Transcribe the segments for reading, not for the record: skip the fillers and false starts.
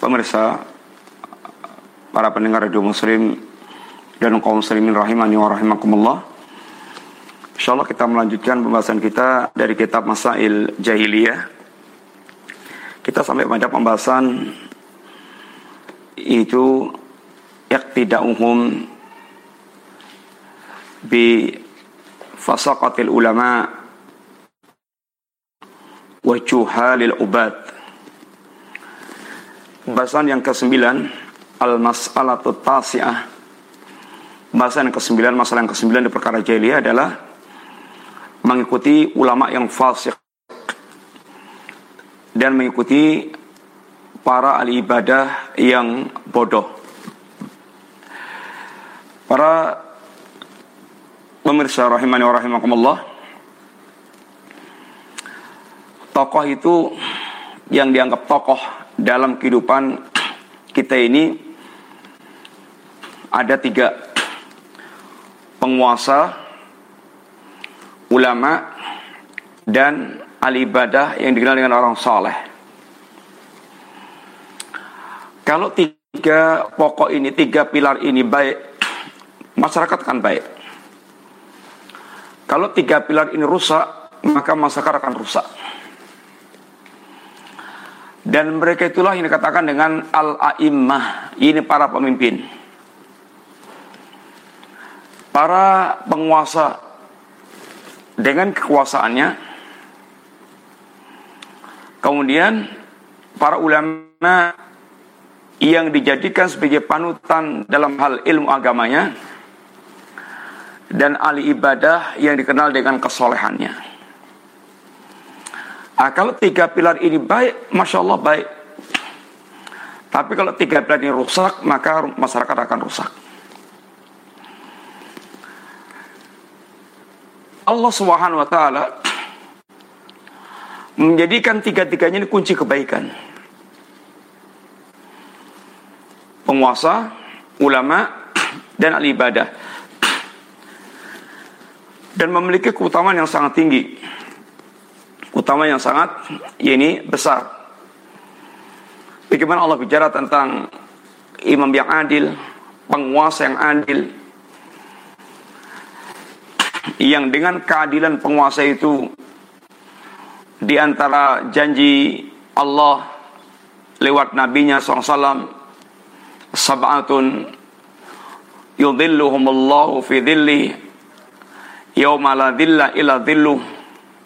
Pemirsa, para pendengar radio muslim dan kaum muslimin rahimani wa rahimakumullah, insyaallah kita melanjutkan pembahasan kita dari kitab Masail Jahiliyah. Kita sampai pada pembahasan itu iqtida'uhum bi fasaqatil ulama wa juhalil ubad. Pembahasan yang ke-9, al-mas'alatu tasi'ah. Pembahasan yang ke-9, masalah yang ke-9 di perkara jahiliyah adalah mengikuti ulama yang fasik dan mengikuti para ahli ibadah yang bodoh. Para pemirsa rahimani wa rahimakumullah, tokoh itu yang dianggap tokoh dalam kehidupan kita ini ada 3: penguasa, ulama, dan ahli ibadah yang dikenal dengan orang saleh. Kalau 3 pokok ini, 3 pilar ini baik, masyarakat akan baik. Kalau 3 pilar ini rusak, maka masyarakat akan rusak. Dan mereka itulah yang dikatakan dengan al-a'immah. Ini para pemimpin, para penguasa dengan kekuasaannya. Kemudian para ulama yang dijadikan sebagai panutan dalam hal ilmu agamanya, dan ahli ibadah yang dikenal dengan kesolehannya. Kalau 3 pilar ini baik, Masya Allah baik. Tapi kalau 3 pilar ini rusak, maka masyarakat akan rusak. Allah Subhanahu wa ta'ala menjadikan 3-3-nya ini kunci kebaikan. Penguasa, ulama, dan ahli ibadah. Dan memiliki keutamaan yang sangat tinggi. Utama yang sangat besar. Bagaimana Allah bicara tentang imam yang adil, penguasa yang adil, yang dengan keadilan penguasa itu di antara janji Allah lewat nabinya SAW, sab'atun yudhilluhumullahu fi dhilli yauma la dhilla illa dhilluh.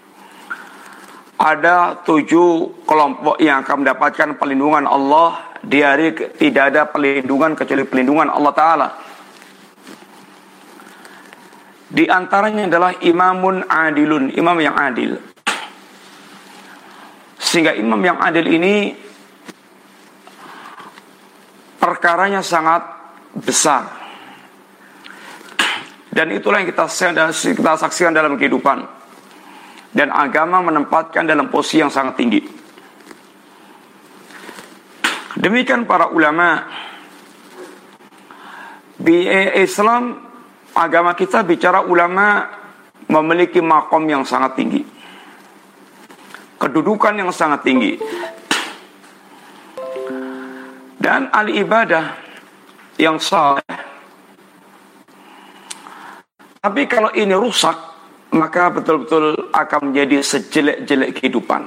Ada 7 kelompok yang akan mendapatkan perlindungan Allah di hari tidak ada perlindungan kecuali perlindungan Allah Ta'ala. Di antaranya adalah imamun adilun, imam yang adil. Sehingga imam yang adil ini perkaranya sangat besar. Dan itulah yang kita saksikan dalam kehidupan. Dan agama menempatkan dalam posisi yang sangat tinggi. Demikian para ulama. Di Islam, agama kita bicara ulama memiliki makom yang sangat tinggi, kedudukan yang sangat tinggi. Dan ahli ibadah yang saleh. Tapi kalau ini rusak, maka betul-betul akan menjadi sejelek-jelek kehidupan.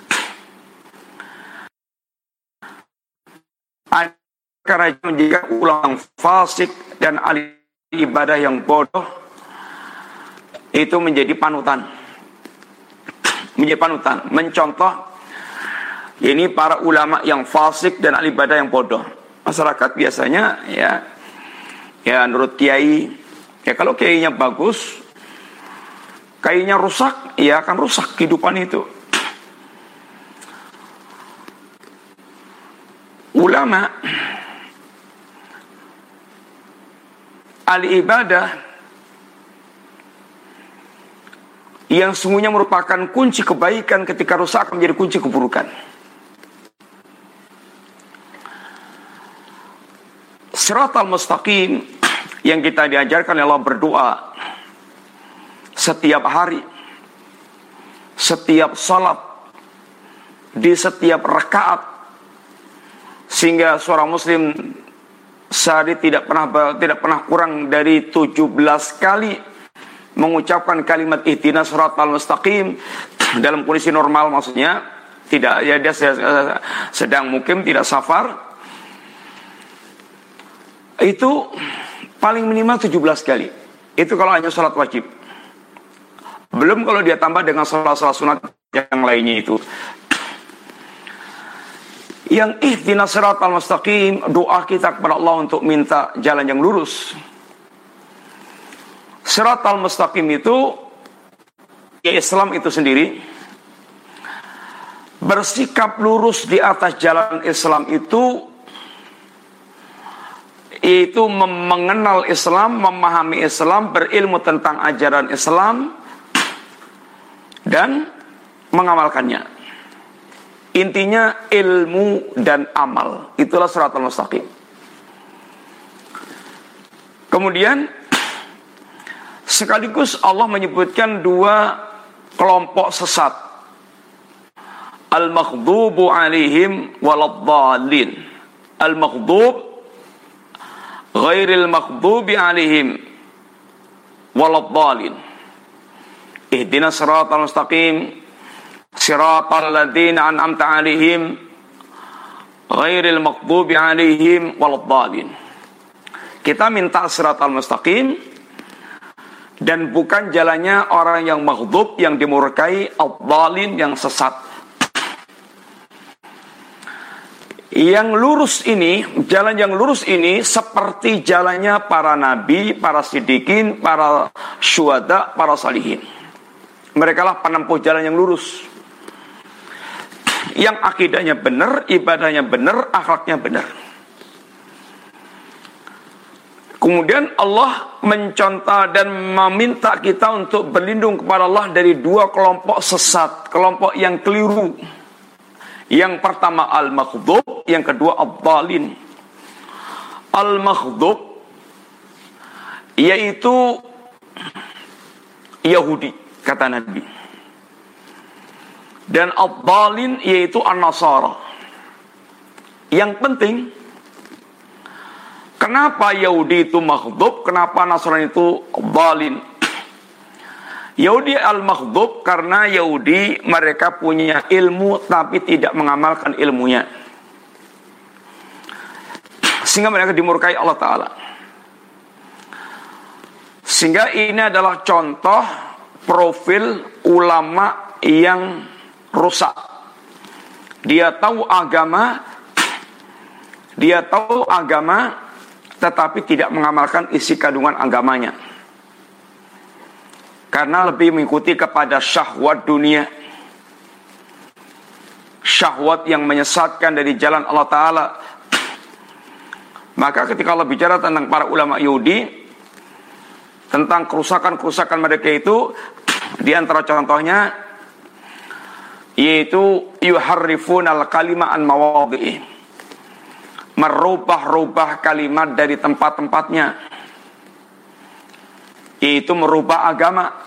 Karena jika ulama fasik dan ahli ibadah yang bodoh itu menjadi panutan. Menjadi panutan, mencontoh ini para ulama yang fasik dan ahli ibadah yang bodoh. Masyarakat biasanya ya menurut kiai, ya kalau kiainya bagus, kayaknya rusak, ya akan rusak kehidupan itu. Ulama, ahli ibadah yang sungguhnya merupakan kunci kebaikan, ketika rusak akan menjadi kunci keburukan. Shiratal mustaqim yang kita diajarkan adalah berdoa setiap hari, setiap salat, di setiap rakaat, sehingga seorang muslim sehari tidak pernah kurang dari 17 kali mengucapkan kalimat ihdinas siratal mustaqim dalam kondisi normal, maksudnya tidak, ya dia sedang mukim, tidak safar, itu paling minimal 17 kali. Itu kalau hanya sholat wajib. Belum kalau dia tambah dengan sholat sunat yang lainnya itu. Yang ihdinas siratal mustaqim, doa kita kepada Allah untuk minta jalan yang lurus. Siratal mustaqim itu, ya Islam itu sendiri. Bersikap lurus di atas jalan Islam itu mengenal Islam, memahami Islam, berilmu tentang ajaran Islam, dan mengamalkannya. Intinya ilmu dan amal. Itulah siratal mustaqim. Kemudian sekaligus Allah menyebutkan dua kelompok sesat. Al-maghdubu alaihim waladhdallin. Al-maghdub ghairil maghdubi alaihim waladhdallin. Ihdinas siratal mustaqim siratal ladzina an'amta alaihim ghairil maghdubi alaihim waladhdallin. Kita minta siratal mustaqim dan bukan jalannya orang yang maghdub, yang dimurkai, ad-dhalin, yang sesat. Yang lurus ini, jalan yang lurus ini seperti jalannya para nabi, para siddiqin, para syuhada, para salihin. Mereka lah penempuh jalan yang lurus. Yang akidahnya benar, ibadahnya benar, akhlaknya benar. Kemudian Allah mencontoh dan meminta kita untuk berlindung kepada Allah dari dua kelompok sesat, kelompok yang keliru. Yang pertama al-maghdub, yang kedua ad-dhalin. Al-maghdub yaitu Yahudi, kata Nabi. Dan ad-dhalin yaitu an-Nasara. Yang penting, kenapa Yahudi itu maghdub, kenapa Nasrani itu dhalin? Yahudi al-maghdub karena Yahudi mereka punya ilmu tapi tidak mengamalkan ilmunya, sehingga mereka dimurkai Allah Ta'ala. Sehingga ini adalah contoh profil ulama yang rusak. Dia tahu agama tetapi tidak mengamalkan isi kandungan agamanya, karena lebih mengikuti kepada syahwat dunia, syahwat yang menyesatkan dari jalan Allah Ta'ala. Maka ketika Allah bicara tentang para ulama Yahudi, tentang kerusakan-kerusakan mereka itu, di antara contohnya yaitu yuharrifunal kalima an mawadhi'i, merubah-rubah kalimat dari tempat-tempatnya, yaitu merubah agama.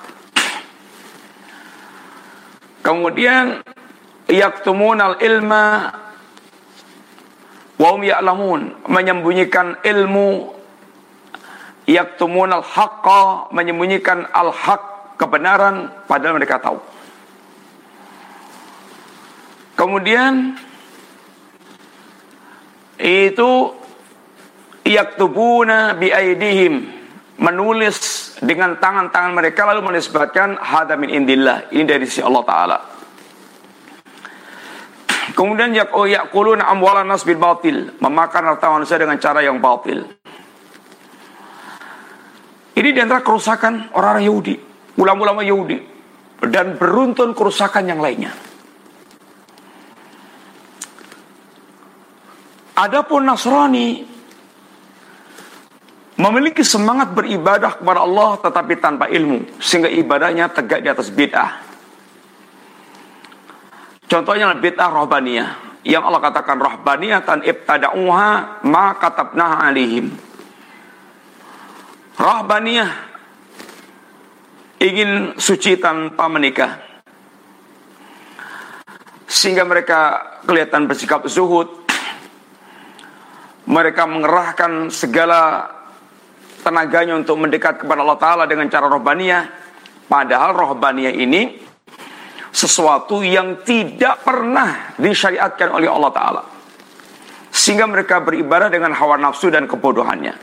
Kemudian yaktumunal ilma wa hum ya'lamun, menyembunyikan ilmu. Yaktumunal haqqa, menyembunyikan al-haq, kebenaran, padahal mereka tahu. Kemudian itu yaktubuna bi aidihim, menulis dengan tangan-tangan mereka lalu menisbatkan hada min indillah, ini dari sisi Allah Ta'ala. Kemudian yaquluna amwalan nas bil batil, memakan harta manusia dengan cara yang batil. Ini di antara kerusakan orang-orang Yahudi, ulama-ulama Yahudi, dan beruntun kerusakan yang lainnya. Adapun Nasrani memiliki semangat beribadah kepada Allah tetapi tanpa ilmu, sehingga ibadahnya tegak di atas bid'ah. Contohnya bid'ah rahbaniyah, yang Allah katakan rahbaniyatan ibtada'uha ma katabnaha alaihim. Rahbaniyah ingin suci tanpa menikah, sehingga mereka kelihatan bersikap zuhud, mereka mengerahkan segala tenaganya untuk mendekat kepada Allah Ta'ala dengan cara rohbaniyah. Padahal rohbaniyah ini sesuatu yang tidak pernah disyariatkan oleh Allah Ta'ala, sehingga mereka beribadah dengan hawa nafsu dan kebodohannya.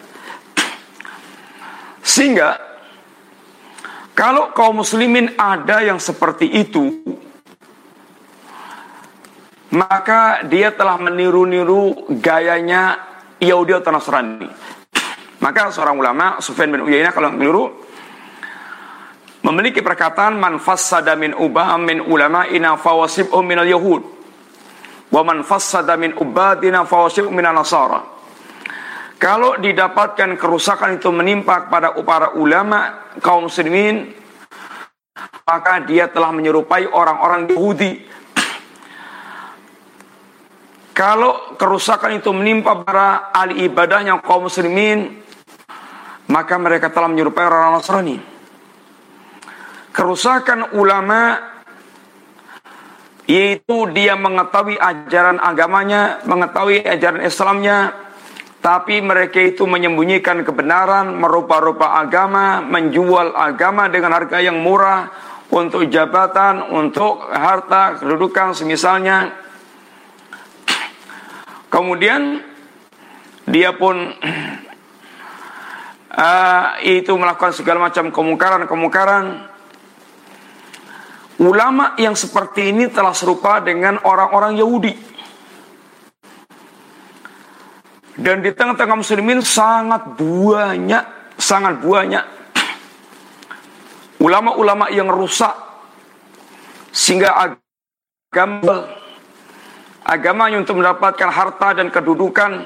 Sehingga kalau kaum muslimin ada yang seperti itu, maka dia telah meniru-niru gayanya Yahudi atau Nasrani. Maka seorang ulama, Sufyan bin Uyainah, kalau keliru, memiliki perkataan, man fassada min ulama'ina fawasib'um minal yahud, wa man fassada min ubadina fawasib'um minal nasara. Kalau didapatkan kerusakan itu menimpa kepada para ulama kaum muslimin, maka dia telah menyerupai orang-orang Yahudi. Kalau kerusakan itu menimpa para ahli ibadahnya kaum muslimin, maka mereka telah menyerupai orang Nasrani. Kerusakan ulama yaitu dia mengetahui ajaran agamanya, mengetahui ajaran Islamnya, tapi mereka itu menyembunyikan kebenaran, merupa-rupa agama, menjual agama dengan harga yang murah untuk jabatan, untuk harta, kedudukan semisalnya. Kemudian dia pun itu melakukan segala macam kemungkaran. Ulama yang seperti ini telah serupa dengan orang-orang Yahudi. Dan di tengah-tengah muslimin sangat banyak ulama-ulama yang rusak, sehingga agamanya untuk mendapatkan harta dan kedudukan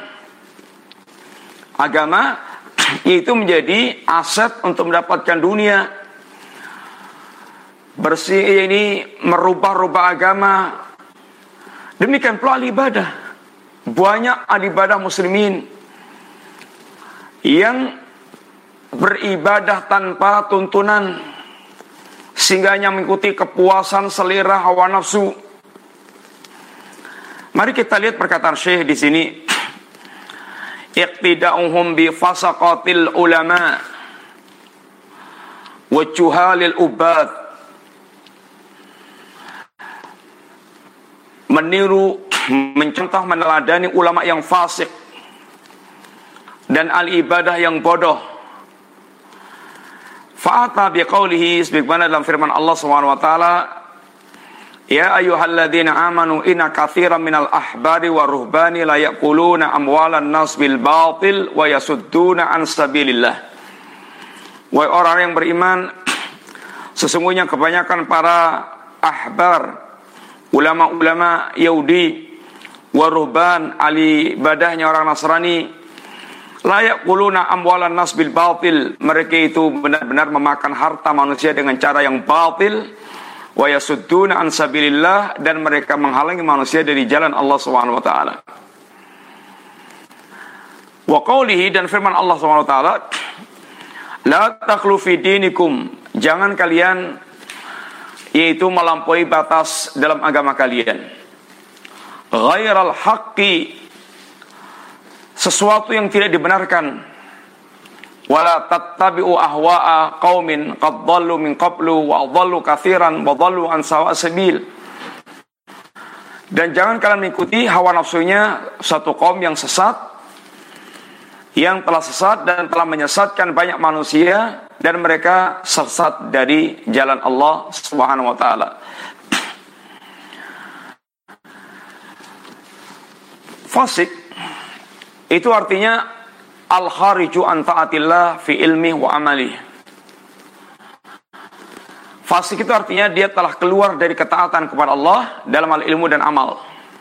agama itu menjadi aset untuk mendapatkan dunia. Bersih ini merubah-rubah agama. Demikian pula ahli ibadah. Banyak ahli ibadah muslimin yang beribadah tanpa tuntunan, sehingga hanya mengikuti kepuasan selera hawa nafsu. Mari kita lihat perkataan Syekh di sini. Iqtida'uhum bi fasaqatil ulama wa juhalil ubad. Meniru, mencontoh, meneladani ulama yang fasik dan ahli ibadah yang bodoh. Fa'ata biqaulihi, sebagaimana dalam firman Allah SWT, ya ayyuhalladzina amanu inna katsiran minal ahbari wa ruhbani la yaquluna amwalan nas bil batil wa yasudduna an sabilillah. Wahai orang yang beriman, sesungguhnya kebanyakan para ahbar, ulama-ulama Yahudi, wa ruhban, ahli ibadahnya orang Nasrani, la yaquluna amwalan nas bil batil, mereka itu benar-benar memakan harta manusia dengan cara yang batil, wa yasudduna an sabilillah, dan mereka menghalangi manusia dari jalan Allah Subhanahu wa taala. Wa qoulihi, dan firman Allah Subhanahu wa taala, la takhlu fi dinikum, jangan kalian yaitu melampaui batas dalam agama kalian. Ghairal haqqi, sesuatu yang tidak dibenarkan. Wala tattabi'u ahwa'a qaumin qad dhallu min qablu wa dhallu katsiran wa dhallu an sawa'a sabil. Dan jangan kalian mengikuti hawa nafsunya satu kaum yang sesat, yang telah sesat dan telah menyesatkan banyak manusia, dan mereka sesat dari jalan Allah Subhanahu wa taala. Fasik itu artinya al-khariju an ta'atillah fi ilmi wa amali. Fasik itu artinya dia telah keluar dari ketaatan kepada Allah dalam hal ilmu dan amal.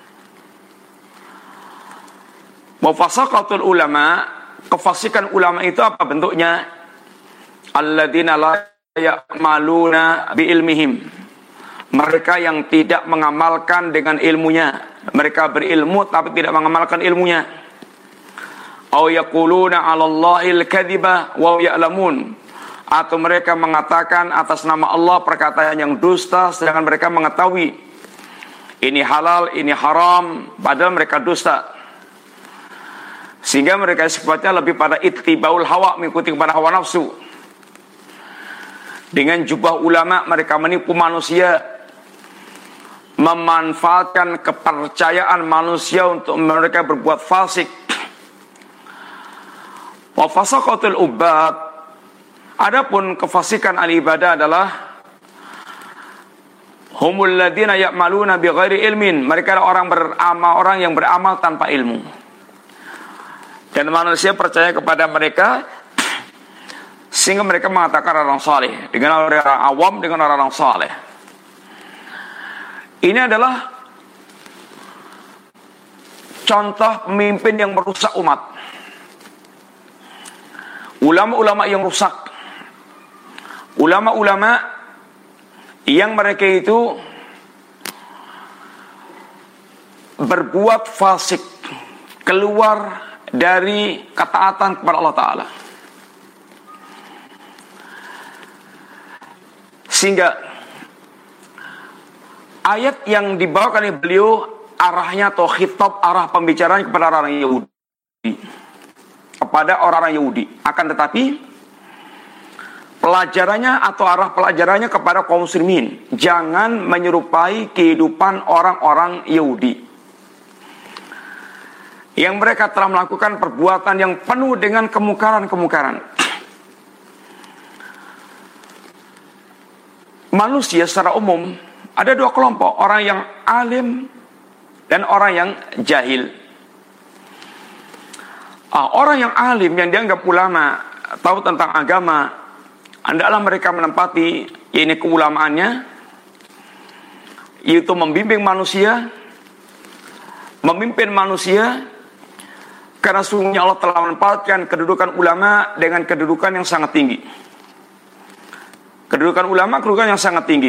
Wa fasaqatul ulama, kefasikan ulama itu apa bentuknya? Alladzina la ya'maluna bi ilmihim, mereka yang tidak mengamalkan dengan ilmunya. Mereka berilmu tapi tidak mengamalkan ilmunya. Aw yaquluna 'alallahil kadhiba wa ya'lamun, atau mereka mengatakan atas nama Allah perkataan yang dusta sedangkan mereka mengetahui ini halal, ini haram, padahal mereka dusta. Sehingga mereka sifatnya lebih pada ittibaul hawa, mengikuti kepada hawa nafsu. Dengan jubah ulama mereka menipu manusia, memanfaatkan kepercayaan manusia untuk mereka berbuat fasik. Wa fasaqatul ubad, adapun kefasikan ahli ibadah adalah humul ladina ya'maluna bighairi ilmin, mereka adalah orang yang beramal tanpa ilmu. Dan manusia percaya kepada mereka sehingga mereka mengatakan orang saleh dengan orang awam, dengan orang saleh. Ini adalah contoh pemimpin yang merusak umat. Ulama-ulama yang rusak. Ulama-ulama yang mereka itu berbuat fasik, keluar dari ketaatan kepada Allah Ta'ala. Sehingga ayat yang dibawakan oleh beliau arahnya atau khitab, arah pembicaraan kepada orang Yahudi, kepada orang-orang Yahudi. Akan tetapi pelajarannya atau arah pelajarannya kepada kaum muslimin, jangan menyerupai kehidupan orang-orang Yahudi yang mereka telah melakukan perbuatan yang penuh dengan kemungkaran-kemungkaran. Manusia secara umum ada dua kelompok, orang yang alim dan orang yang jahil. Orang yang alim, yang dianggap ulama, tahu tentang agama, hendaklah mereka menempati ini keulamaannya, yaitu membimbing manusia, memimpin manusia. Karena sungguhnya Allah telah menempatkan kedudukan ulama dengan kedudukan yang sangat tinggi. Kedudukan ulama, kedudukan yang sangat tinggi.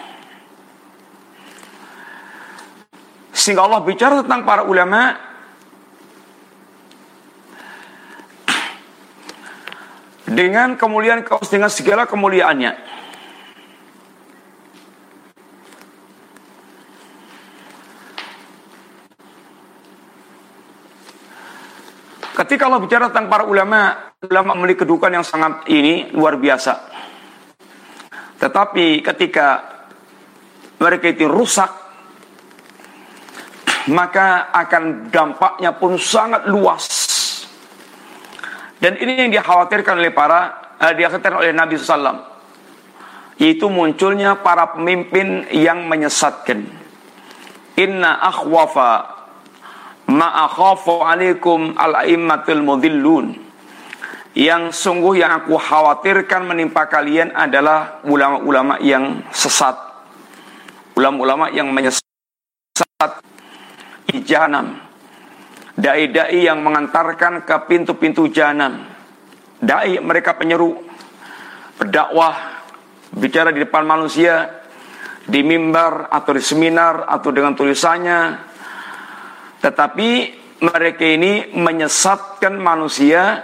Sehingga Allah bicara tentang para ulama dengan kemuliaan, dengan segala kemuliaannya. Ketika Allah bicara tentang para ulama, ulama memiliki kedudukan yang sangat ini luar biasa. Tetapi ketika mereka itu rusak, maka akan dampaknya pun sangat luas. Dan ini yang dikhawatirkan oleh Nabi SAW, yaitu munculnya para pemimpin yang menyesatkan. Inna akhwafa ma'akhafu alaikum al-a'immatul mudhillun. Yang sungguh yang aku khawatirkan menimpa kalian adalah ulama-ulama yang sesat, ulama-ulama yang menyesat di jahanam, dai-dai yang mengantarkan ke pintu-pintu jahanam. Dai, mereka penyeru, berdakwah, bicara di depan manusia, di mimbar atau di seminar atau dengan tulisannya. Tetapi mereka ini menyesatkan manusia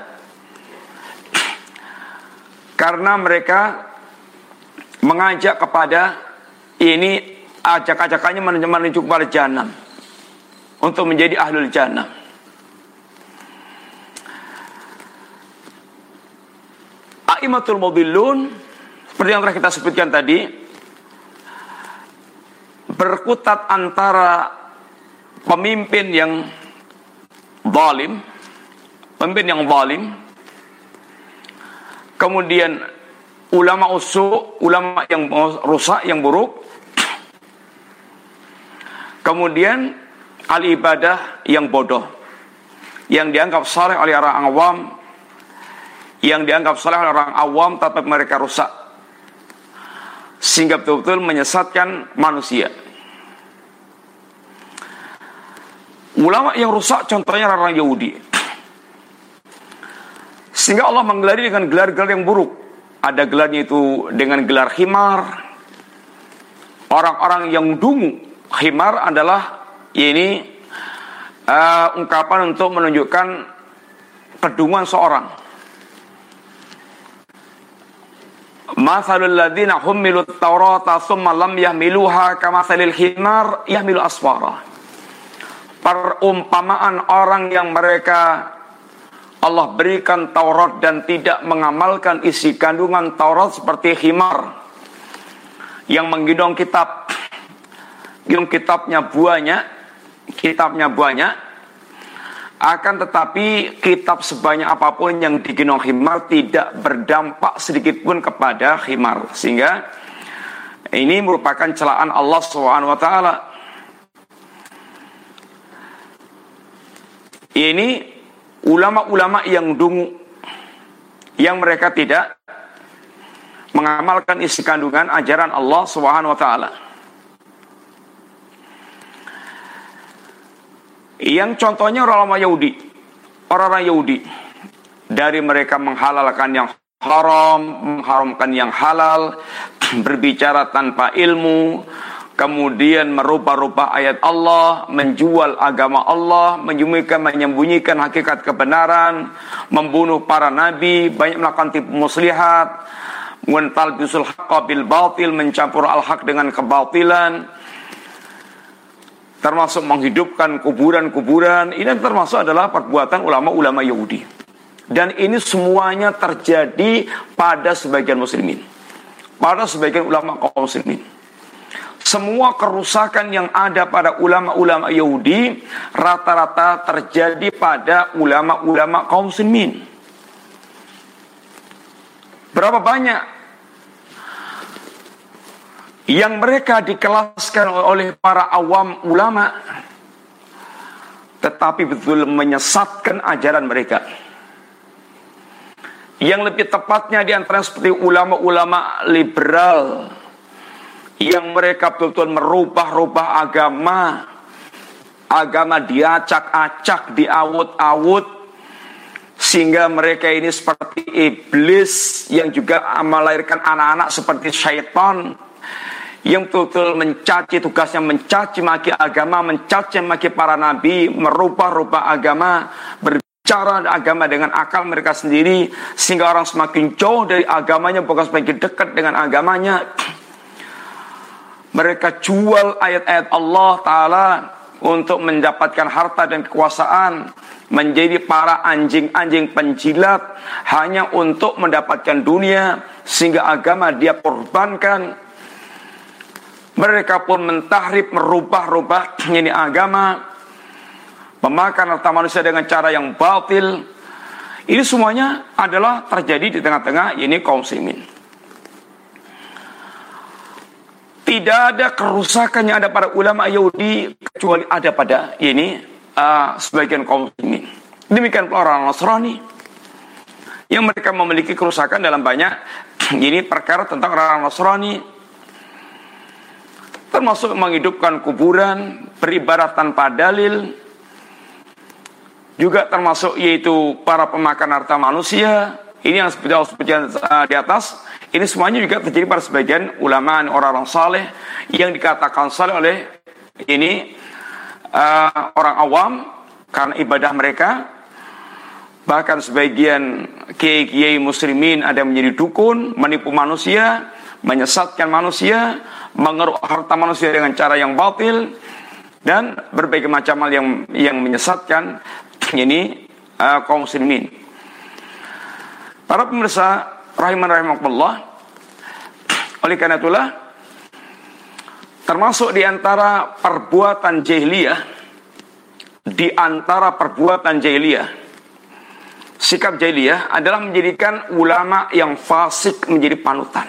karena mereka mengajak kepada ini, ajak-ajakannya menuju kepada jahanam, untuk menjadi ahlul jannah. A'immatul mudhillun, seperti yang telah kita sebutkan tadi, berkutat antara pemimpin yang zalim, kemudian ulama usu, ulama yang rusak, yang buruk, kemudian ahli ibadah yang bodoh, yang dianggap saleh oleh orang awam, tapi mereka rusak, sehingga betul-betul menyesatkan manusia. Ulama yang rusak contohnya orang Yahudi. Sehingga Allah menggelari dengan gelar-gelar yang buruk. Ada gelarnya itu dengan gelar khimar. Orang-orang yang dungu. Khimar adalah ini ungkapan untuk menunjukkan kedunguan seorang. Mathalul ladzina hummilut taurata tsumma lam yahmiluha kamathalil khimar yahmilu asfara. Perumpamaan orang yang mereka Allah berikan Taurat dan tidak mengamalkan isi kandungan Taurat seperti himar yang menggendong kitabnya banyak, akan tetapi kitab sebanyak apapun yang digendong himar tidak berdampak sedikit pun kepada himar, sehingga ini merupakan celaan Allah Subhanahu wa taala. Ini ulama-ulama yang dungu, yang mereka tidak mengamalkan isi kandungan ajaran Allah Subhanahu wa taala. Yang contohnya orang-orang Yahudi, dari mereka menghalalkan yang haram, mengharamkan yang halal, berbicara tanpa ilmu, kemudian merubah-rubah ayat Allah, menjual agama Allah, menyembunyikan hakikat kebenaran, membunuh para nabi, banyak melakukan tipu muslihat, mentalbisul haqqa bil batil, mencampur al-haq dengan kebatilan, termasuk menghidupkan kuburan-kuburan. Ini termasuk adalah perbuatan ulama-ulama Yahudi. Dan ini semuanya terjadi pada sebagian muslimin, pada sebagian ulama kaum muslimin. Semua kerusakan yang ada pada ulama-ulama Yahudi rata-rata terjadi pada ulama-ulama kaum muslimin. Berapa banyak yang mereka dikelaskan oleh para awam ulama, tetapi betul menyesatkan ajaran mereka. Yang lebih tepatnya di antara seperti ulama-ulama liberal, yang mereka betul-betul merubah-rubah agama diacak-acak, diawut-awut, sehingga mereka ini seperti iblis yang juga melahirkan anak-anak seperti syaitan, yang betul-betul mencaci, tugasnya mencaci maki agama, mencaci maki para nabi, merubah-rubah agama, berbicara agama dengan akal mereka sendiri, sehingga orang semakin jauh dari agamanya, bukan semakin dekat dengan agamanya. Mereka jual ayat-ayat Allah Ta'ala untuk mendapatkan harta dan kekuasaan, menjadi para anjing-anjing penjilat hanya untuk mendapatkan dunia, sehingga agama dia korbankan. Mereka pun mentahrib, merubah-rubah ini agama, memakan harta manusia dengan cara yang batil. Ini semuanya adalah terjadi di tengah-tengah ini kaum muslimin. Tidak ada kerusakan yang ada pada ulama Yahudi kecuali ada pada ini sebagian kaum muslimin. Demikian pula orang Nasrani yang mereka memiliki kerusakan dalam banyak ini perkara tentang orang Nasrani, termasuk menghidupkan kuburan, beribadah tanpa dalil, juga termasuk yaitu para pemakan harta manusia. Ini yang seperti di atas. Ini semuanya juga terjadi pada sebagian ulama, orang-orang saleh yang dikatakan saleh oleh ini orang awam karena ibadah mereka. Bahkan sebagian kiai-kiai muslimin ada yang menjadi dukun, menipu manusia, menyesatkan manusia, mengeruk harta manusia dengan cara yang batil, dan berbagai macam hal yang menyesatkan ini kaum muslimin. Para pemirsa rahimakumullah, oleh karena itulah termasuk di antara perbuatan jahiliyah, sikap jahiliyah adalah menjadikan ulama yang fasik menjadi panutan,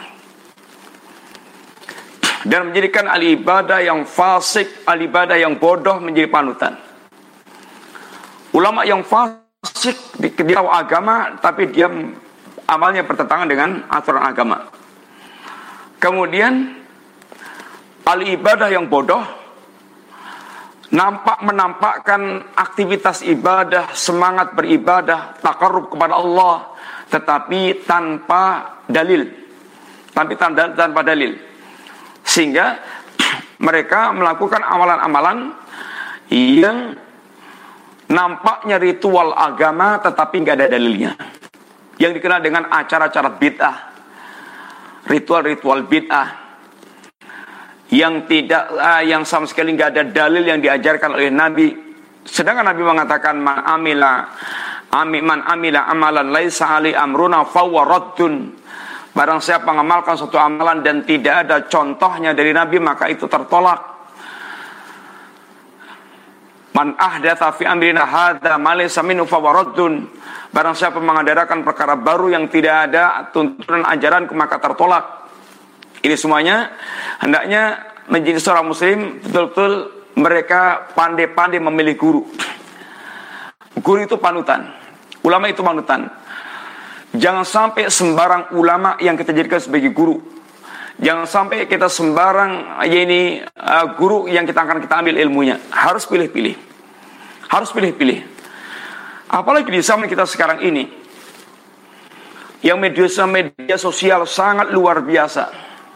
dan menjadikan ahli ibadah yang fasik, ahli ibadah yang bodoh menjadi panutan. Ulama yang fasik dia tahu agama tapi dia amalnya bertentangan dengan aturan agama. Kemudian ahli ibadah yang bodoh menampakkan aktivitas ibadah, semangat beribadah, takarrub kepada Allah, tetapi tanpa dalil, tanpa dalil. Sehingga mereka melakukan amalan-amalan yang nampaknya ritual agama tetapi nggak ada dalilnya, yang dikenal dengan acara-acara bid'ah, ritual-ritual bid'ah yang sama sekali nggak ada dalil yang diajarkan oleh Nabi. Sedangkan Nabi mengatakan man amila Man amila amalan laisa ali amruna fahuwa raddun. Barang siapa mengamalkan suatu amalan dan tidak ada contohnya dari Nabi, maka itu tertolak. Man ahdatsa fi amrina hadza ma laysa minhu fahuwa raddun. Barang siapa mengadakan perkara baru yang tidak ada tuntunan ajaran, maka tertolak. Ini semuanya hendaknya menjadi seorang muslim betul-betul mereka pandai-pandai memilih guru. Guru itu panutan. Ulama itu panutan. Jangan sampai sembarang ulama yang kita jadikan sebagai guru. Jangan sampai kita sembarang guru yang kita ambil ilmunya. Harus pilih-pilih. Harus pilih-pilih. Apalagi di zaman kita sekarang ini, yang media sosial sangat luar biasa.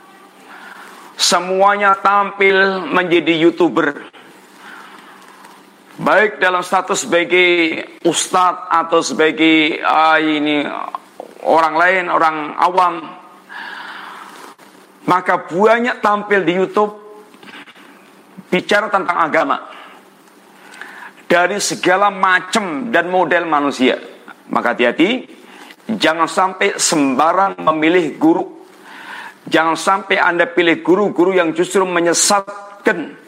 Semuanya tampil menjadi YouTuber. Baik dalam status sebagai ustadz atau sebagai orang lain, orang awam. Maka banyak tampil di YouTube bicara tentang agama dari segala macam dan model manusia. Maka hati-hati, jangan sampai sembarang memilih guru. Jangan sampai Anda pilih guru-guru yang justru menyesatkan.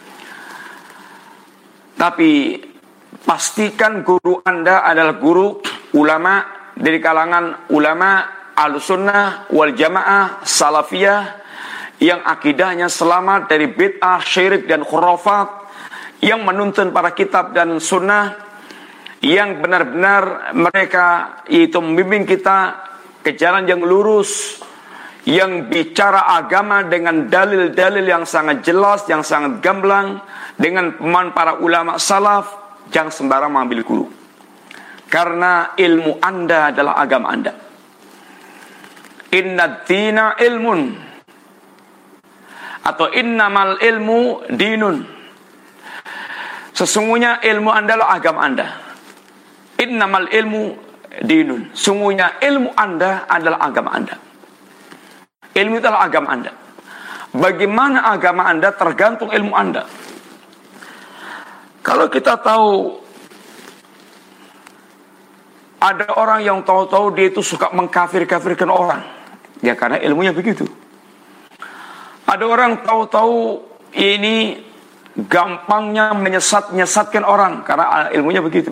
Tapi pastikan guru Anda adalah guru ulama dari kalangan ulama Ahlussunnah wal Jamaah Salafiyah yang akidahnya selamat dari bid'ah, syirik dan khurafat, yang menuntun para kitab dan sunnah, yang benar-benar mereka itu membimbing kita ke jalan yang lurus, yang bicara agama dengan dalil-dalil yang sangat jelas, yang sangat gamblang, dengan pemahaman para ulama salaf. Jangan sembarang mengambil guru, karena ilmu Anda adalah agama Anda. Inna dina ilmun, atau innamal ilmu dinun. Sesungguhnya ilmu Anda adalah agama Anda. Innamal ilmu dinun. Sungguhnya ilmu Anda adalah agama Anda. Ilmu itu adalah agama Anda. Bagaimana agama Anda tergantung ilmu Anda. Kalau kita tahu ada orang yang tahu-tahu dia itu suka mengkafir-kafirkan orang, ya karena ilmunya begitu. Ada orang tahu-tahu ini gampangnya menyesatkan orang karena ilmunya begitu.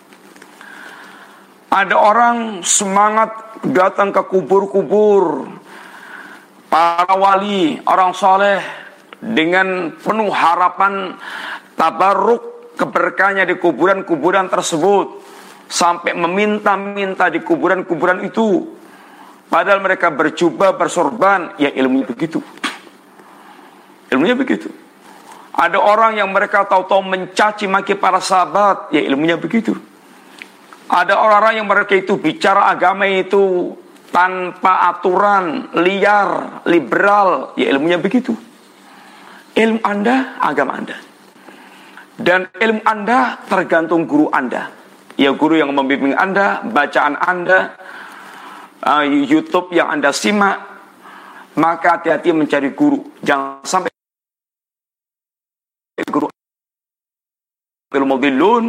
Ada orang semangat datang ke kubur-kubur para wali, orang soleh, dengan penuh harapan tabarruk keberkahannya di kuburan-kuburan tersebut, sampai meminta-minta di kuburan-kuburan itu, padahal mereka berjubah, bersorban. Ya ilmunya begitu. Ilmunya begitu. Ada orang yang mereka tahu-tahu mencaci maki para sahabat. Ya ilmunya begitu. Ada orang-orang yang mereka itu bicara agama itu tanpa aturan, liar, liberal. Ya ilmunya begitu. Ilmu Anda, agama Anda. Dan ilmu Anda tergantung guru Anda. Ya guru yang membimbing Anda, bacaan Anda, YouTube yang Anda simak. Maka hati-hati mencari guru. Jangan sampai guru ilmu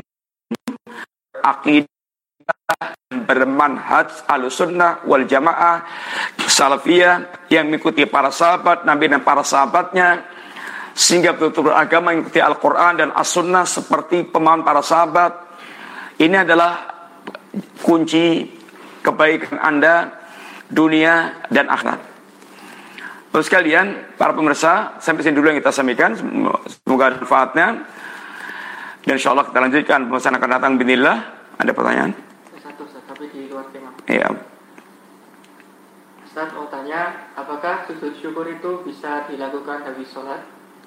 akidah bermanhaj Ahlussunnah wal Jamaah Salafiyah, yang mengikuti para sahabat Nabi dan para sahabatnya, sehingga betul-betul beragama mengikuti Al-Quran dan As-Sunnah seperti pemahaman para sahabat. Ini adalah kunci kebaikan Anda dunia dan akhirat. Terus sekalian, para pemirsa, sampai sini dulu yang kita sampaikan. Semoga ada manfaatnya. Dan insya Allah kita lanjutkan pembahasan akan datang binillah. Ada pertanyaan? Satu, tapi di luar tema. Iya. Ustaz mau tanya, apakah sujud syukur itu bisa dilakukan habis sholat?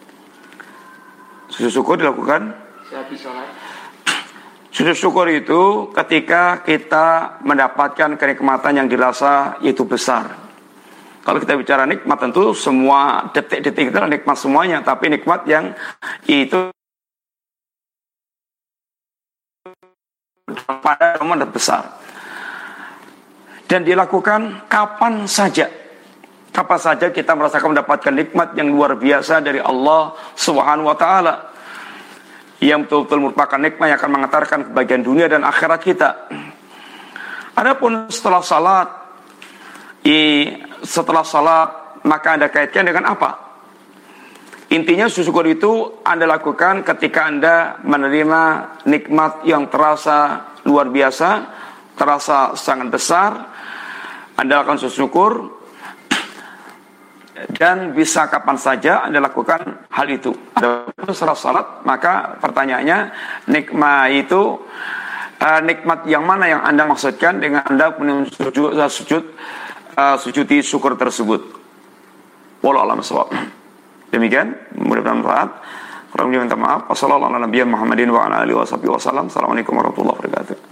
Sujud syukur dilakukan Habis sholat. Sujud syukur itu ketika kita mendapatkan kenikmatan yang dirasa itu besar. Kalau kita bicara nikmat, tentu semua detik-detik itu adalah nikmat semuanya, tapi nikmat yang itu pada momen besar. Dan dilakukan kapan saja. Kapan saja kita merasakan mendapatkan nikmat yang luar biasa dari Allah Subhanahu wa ta'ala, yang betul-betul merupakan nikmat yang akan mengantarkan kebahagiaan dunia dan akhirat kita. Adapun setelah salat, maka Anda kaitkan dengan apa? Intinya sujud syukur itu Anda lakukan ketika Anda menerima nikmat yang terasa luar biasa, terasa sangat besar. Anda lakukan sujud syukur, dan bisa kapan saja Anda lakukan hal itu. Adapun setelah salat, maka pertanyaannya, nikmat yang mana yang Anda maksudkan dengan Anda sujudi syukur tersebut? Wallahu a'lam bishawab. Demikian, mudah-mudahan bermanfaat. Kurang lebih minta maaf. Wassalamualaikum warahmatullahi wabarakatuh. Assalamualaikum warahmatullahi wabarakatuh.